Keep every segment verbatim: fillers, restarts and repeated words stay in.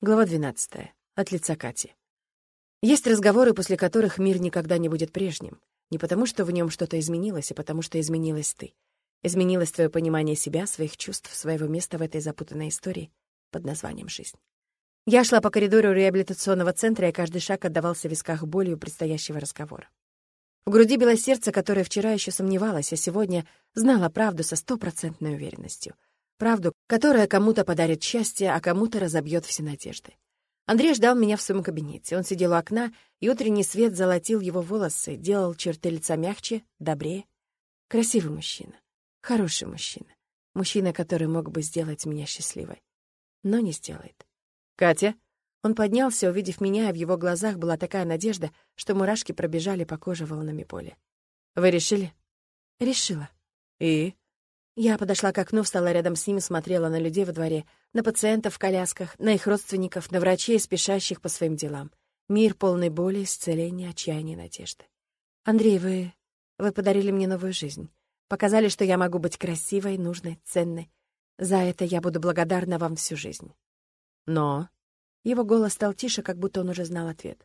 Глава двенадцатая. От лица Кати. Есть разговоры, после которых мир никогда не будет прежним. Не потому, что в нем что-то изменилось, а потому, что изменилась ты. Изменилось твое понимание себя, своих чувств, своего места в этой запутанной истории под названием «Жизнь». Я шла по коридору реабилитационного центра, и каждый шаг отдавался в висках болью предстоящего разговора. В груди било сердце, которое вчера еще сомневалось, а сегодня знало правду со стопроцентной уверенностью. Правду, которая кому-то подарит счастье, а кому-то разобьет все надежды. Андрей ждал меня в своем кабинете. Он сидел у окна, и утренний свет золотил его волосы, делал черты лица мягче, добрее. Красивый мужчина. Хороший мужчина. Мужчина, который мог бы сделать меня счастливой. Но не сделает. «Катя?» Он поднялся, увидев меня, и в его глазах была такая надежда, что мурашки пробежали по коже волнами боли. «Вы решили?» «Решила». «И?» Я подошла к окну, встала рядом с ним и смотрела на людей во дворе, на пациентов в колясках, на их родственников, на врачей, спешащих по своим делам. Мир полный боли, исцеления, отчаяния и надежды. «Андрей, вы... вы подарили мне новую жизнь. Показали, что я могу быть красивой, нужной, ценной. За это я буду благодарна вам всю жизнь». «Но...» Его голос стал тише, как будто он уже знал ответ.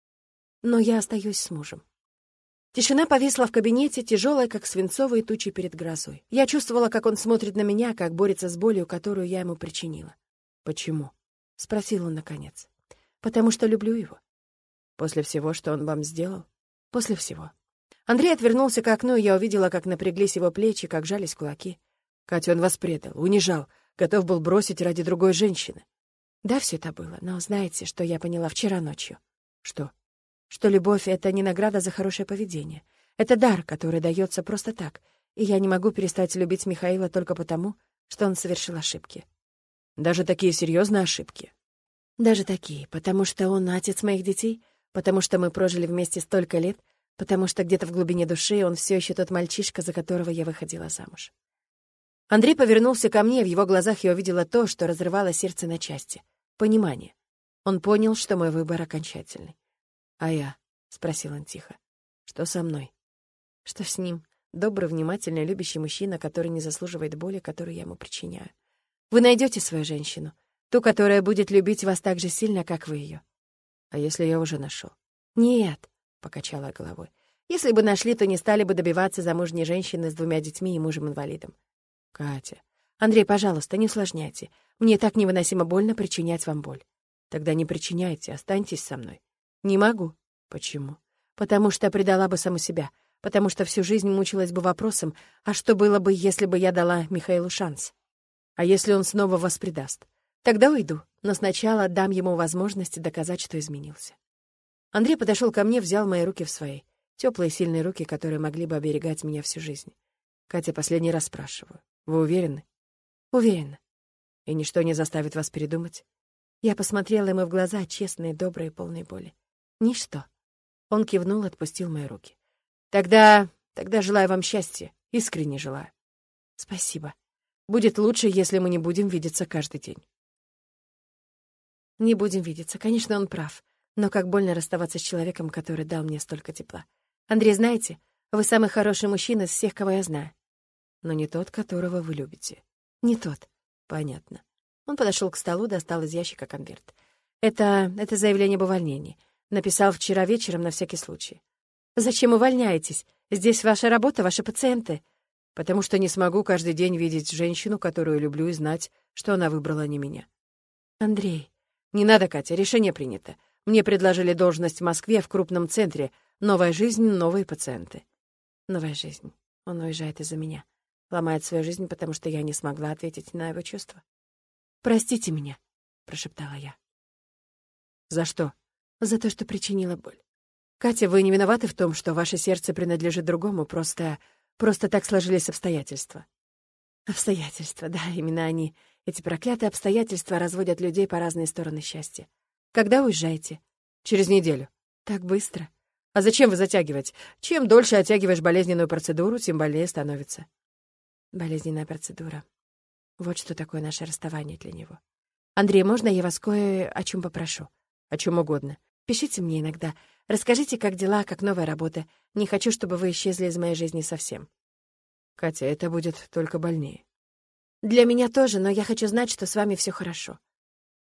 «Но я остаюсь с мужем». Тишина повисла в кабинете, тяжелая, как свинцовые тучи перед грозой. Я чувствовала, как он смотрит на меня, как борется с болью, которую я ему причинила. «Почему?» — спросил он наконец. «Потому что люблю его». «После всего, что он вам сделал?» «После всего». Андрей отвернулся к окну, и я увидела, как напряглись его плечи, как жались кулаки. «Катя, он вас предал, унижал, готов был бросить ради другой женщины». «Да, все это было, но знаете, что я поняла вчера ночью?» «Что?» «Что любовь — это не награда за хорошее поведение. Это дар, который дается просто так, и я не могу перестать любить Михаила только потому, что он совершил ошибки». «Даже такие серьезные ошибки?» «Даже такие, потому что он отец моих детей, потому что мы прожили вместе столько лет, потому что где-то в глубине души он все еще тот мальчишка, за которого я выходила замуж». Андрей повернулся ко мне, в его глазах я увидела то, что разрывало сердце на части. Понимание. Он понял, что мой выбор окончательный. «А я?» — спросил он тихо. «Что со мной?» «Что с ним? Добрый, внимательный, любящий мужчина, который не заслуживает боли, которую я ему причиняю. Вы найдете свою женщину, ту, которая будет любить вас так же сильно, как вы ее». «А если я уже нашел?» «Нет», — покачала я головой. «Если бы нашли, то не стали бы добиваться замужней женщины с двумя детьми и мужем-инвалидом». «Катя...» «Андрей, пожалуйста, не усложняйте. Мне так невыносимо больно причинять вам боль». «Тогда не причиняйте, останьтесь со мной». «Не могу». «Почему?» «Потому что предала бы саму себя. Потому что всю жизнь мучилась бы вопросом, а что было бы, если бы я дала Михаилу шанс? А если он снова вас предаст? Тогда уйду, но сначала дам ему возможность доказать, что изменился». Андрей подошел ко мне, взял мои руки в свои. Теплые, сильные руки, которые могли бы оберегать меня всю жизнь. «Катя, последний раз спрашиваю. Вы уверены?» «Уверена». «И ничто не заставит вас передумать?» Я посмотрела ему в глаза, честные, добрые, полные боли. «Ничто». Он кивнул, отпустил мои руки. «Тогда... тогда желаю вам счастья. Искренне желаю». «Спасибо. Будет лучше, если мы не будем видеться каждый день». «Не будем видеться. Конечно, он прав. Но как больно расставаться с человеком, который дал мне столько тепла. Андрей, знаете, вы самый хороший мужчина из всех, кого я знаю». «Но не тот, которого вы любите». «Не тот». «Понятно». Он подошел к столу, достал из ящика конверт. «Это... это заявление об увольнении. Написал вчера вечером на всякий случай». «Зачем увольняетесь? Здесь ваша работа, ваши пациенты». «Потому что не смогу каждый день видеть женщину, которую люблю, и знать, что она выбрала не меня». «Андрей...» «Не надо, Катя, решение принято. Мне предложили должность в Москве, в крупном центре. Новая жизнь, новые пациенты». «Новая жизнь. Он уезжает из-за меня. Ломает свою жизнь, потому что я не смогла ответить на его чувства». «Простите меня», — прошептала я. «За что?» «За то, что причинила боль. Катя, вы не виноваты в том, что ваше сердце принадлежит другому, просто... просто так сложились обстоятельства». «Обстоятельства, да, именно они. Эти проклятые обстоятельства разводят людей по разные стороны счастья. Когда уезжаете?» «Через неделю». «Так быстро?» «А зачем вы затягивать? Чем дольше оттягиваешь болезненную процедуру, тем больнее становится». «Болезненная процедура. Вот что такое наше расставание для него. Андрей, можно я вас кое о чем попрошу?» «О чем угодно. Пишите мне иногда. Расскажите, как дела, как новая работа. Не хочу, чтобы вы исчезли из моей жизни совсем». «Катя, это будет только больнее». «Для меня тоже, но я хочу знать, что с вами все хорошо».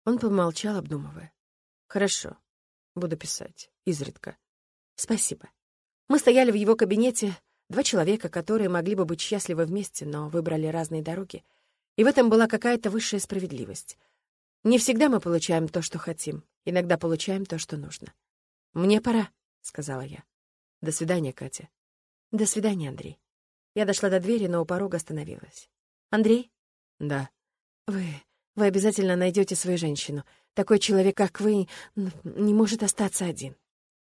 Он помолчал, обдумывая. «Хорошо. Буду писать. Изредка. Спасибо». Мы стояли в его кабинете, два человека, которые могли бы быть счастливы вместе, но выбрали разные дороги. И в этом была какая-то высшая справедливость. Не всегда мы получаем то, что хотим. Иногда получаем то, что нужно. «Мне пора», — сказала я. «До свидания, Катя». «До свидания, Андрей». Я дошла до двери, но у порога остановилась. «Андрей?» «Да». «Вы... вы обязательно найдете свою женщину. Такой человек, как вы, не может остаться один».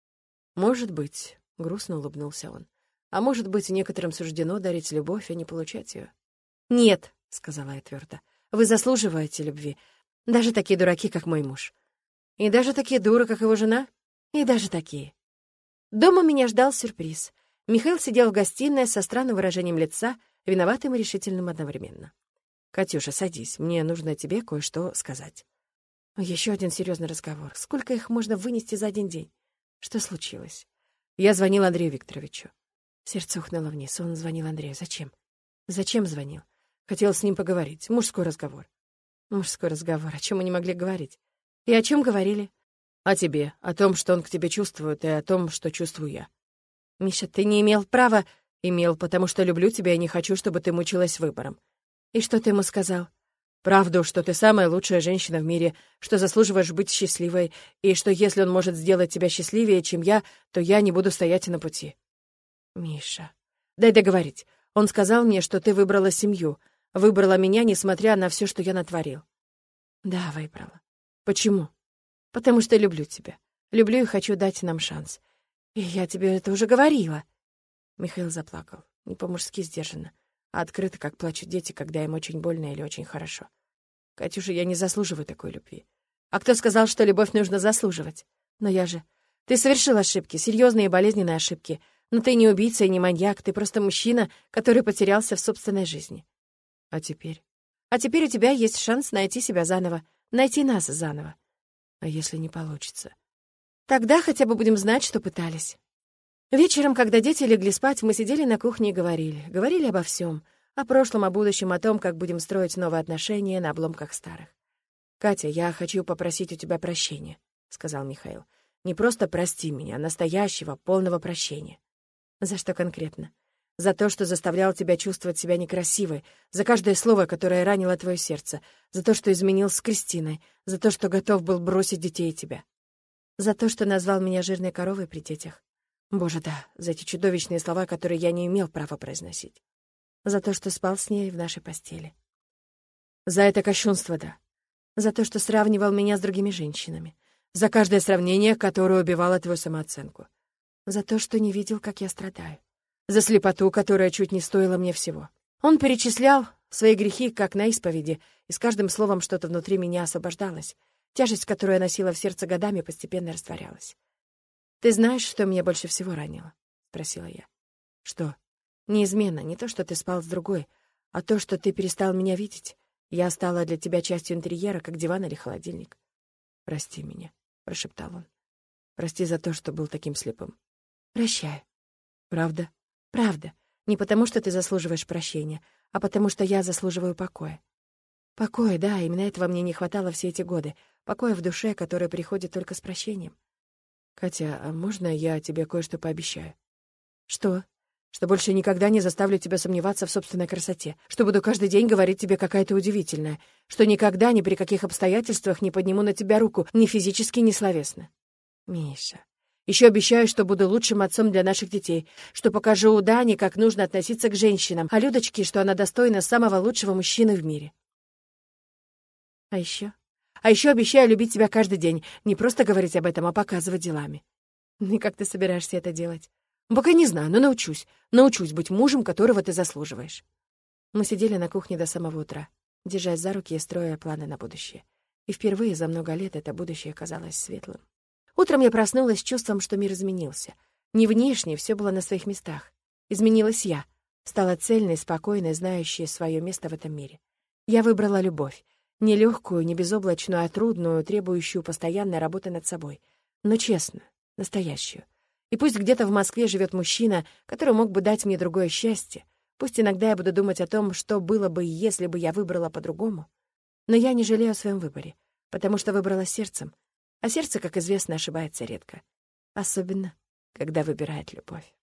«Может быть», — грустно улыбнулся он. «А может быть, некоторым суждено дарить любовь, а не получать ее». «Нет», — сказала я твердо, — «вы заслуживаете любви. Даже такие дураки, как мой муж. И даже такие дуры, как его жена. И даже такие». Дома меня ждал сюрприз. Михаил сидел в гостиной со странным выражением лица, виноватым и решительным одновременно. «Катюша, садись, мне нужно тебе кое-что сказать». Еще один серьезный разговор. Сколько их можно вынести за один день? Что случилось? Я звонил Андрею Викторовичу. Сердце ухнуло вниз. Он звонил Андрею. Зачем? Зачем звонил? Хотел с ним поговорить. Мужской разговор. Мужской разговор. О чем мы не могли говорить? И о чем говорили? О тебе. О том, что он к тебе чувствует, и о том, что чувствую я. Миша, ты не имел права... Имел, потому что люблю тебя и не хочу, чтобы ты мучилась выбором. И что ты ему сказал? Правду, что ты самая лучшая женщина в мире, что заслуживаешь быть счастливой, и что если он может сделать тебя счастливее, чем я, то я не буду стоять на пути. Миша, дай договорить. Он сказал мне, что ты выбрала семью, выбрала меня, несмотря на все, что я натворил. Да, выбрала. Почему? Потому что люблю тебя. Люблю и хочу дать нам шанс. И я тебе это уже говорила. Михаил заплакал, не по-мужски сдержанно, а открыто, как плачут дети, когда им очень больно или очень хорошо. «Катюша, я не заслуживаю такой любви». «А кто сказал, что любовь нужно заслуживать? Но я же... Ты совершил ошибки, серьезные и болезненные ошибки. Но ты не убийца и не маньяк, ты просто мужчина, который потерялся в собственной жизни». «А теперь?» «А теперь у тебя есть шанс найти себя заново, найти нас заново». «А если не получится?» «Тогда хотя бы будем знать, что пытались». Вечером, когда дети легли спать, мы сидели на кухне и говорили. Говорили обо всем. О прошлом, о будущем, о том, как будем строить новые отношения на обломках старых. «Катя, я хочу попросить у тебя прощения», — сказал Михаил. «Не просто прости меня, а настоящего, полного прощения». «За что конкретно?» «За то, что заставлял тебя чувствовать себя некрасивой, за каждое слово, которое ранило твое сердце, за то, что изменил с Кристиной, за то, что готов был бросить детей и тебя. За то, что назвал меня жирной коровой при детях. Боже, да, за эти чудовищные слова, которые я не имел права произносить. За то, что спал с ней в нашей постели. За это кощунство, да. За то, что сравнивал меня с другими женщинами. За каждое сравнение, которое убивало твою самооценку. За то, что не видел, как я страдаю. За слепоту, которая чуть не стоила мне всего. Он перечислял свои грехи, как на исповеди, и с каждым словом что-то внутри меня освобождалось. Тяжесть, которую я носила в сердце годами, постепенно растворялась. «Ты знаешь, что меня больше всего ранило?» — спросила я. «Что?» «Не измена, не то, что ты спал с другой, а то, что ты перестал меня видеть. Я стала для тебя частью интерьера, как диван или холодильник». «Прости меня», — прошептал он. «Прости за то, что был таким слепым». «Прощаю». «Правда?» «Правда. Не потому, что ты заслуживаешь прощения, а потому, что я заслуживаю покоя». «Покоя, да, именно этого мне не хватало все эти годы. Покоя в душе, который приходит только с прощением». «Катя, а можно я тебе кое-что пообещаю?» «Что?» «Что больше никогда не заставлю тебя сомневаться в собственной красоте, что буду каждый день говорить тебе какая то удивительная, что никогда ни при каких обстоятельствах не подниму на тебя руку ни физически, ни словесно». «Миша, еще обещаю, что буду лучшим отцом для наших детей, что покажу Дане, как нужно относиться к женщинам, а Людочке, что она достойна самого лучшего мужчины в мире». «А еще?» А еще обещаю любить тебя каждый день, не просто говорить об этом, а показывать делами». «И как ты собираешься это делать?» «Пока не знаю, но научусь. Научусь быть мужем, которого ты заслуживаешь». Мы сидели на кухне до самого утра, держась за руки и строя планы на будущее. И впервые за много лет это будущее казалось светлым. Утром я проснулась с чувством, что мир изменился. Не внешне, все было на своих местах. Изменилась я. Стала цельной, спокойной, знающей свое место в этом мире. Я выбрала любовь. Не легкую, не безоблачную, а трудную, требующую постоянной работы над собой. Но честную, настоящую. И пусть где-то в Москве живет мужчина, который мог бы дать мне другое счастье, пусть иногда я буду думать о том, что было бы, если бы я выбрала по-другому, но я не жалею о своем выборе, потому что выбрала сердцем. А сердце, как известно, ошибается редко. Особенно, когда выбирает любовь.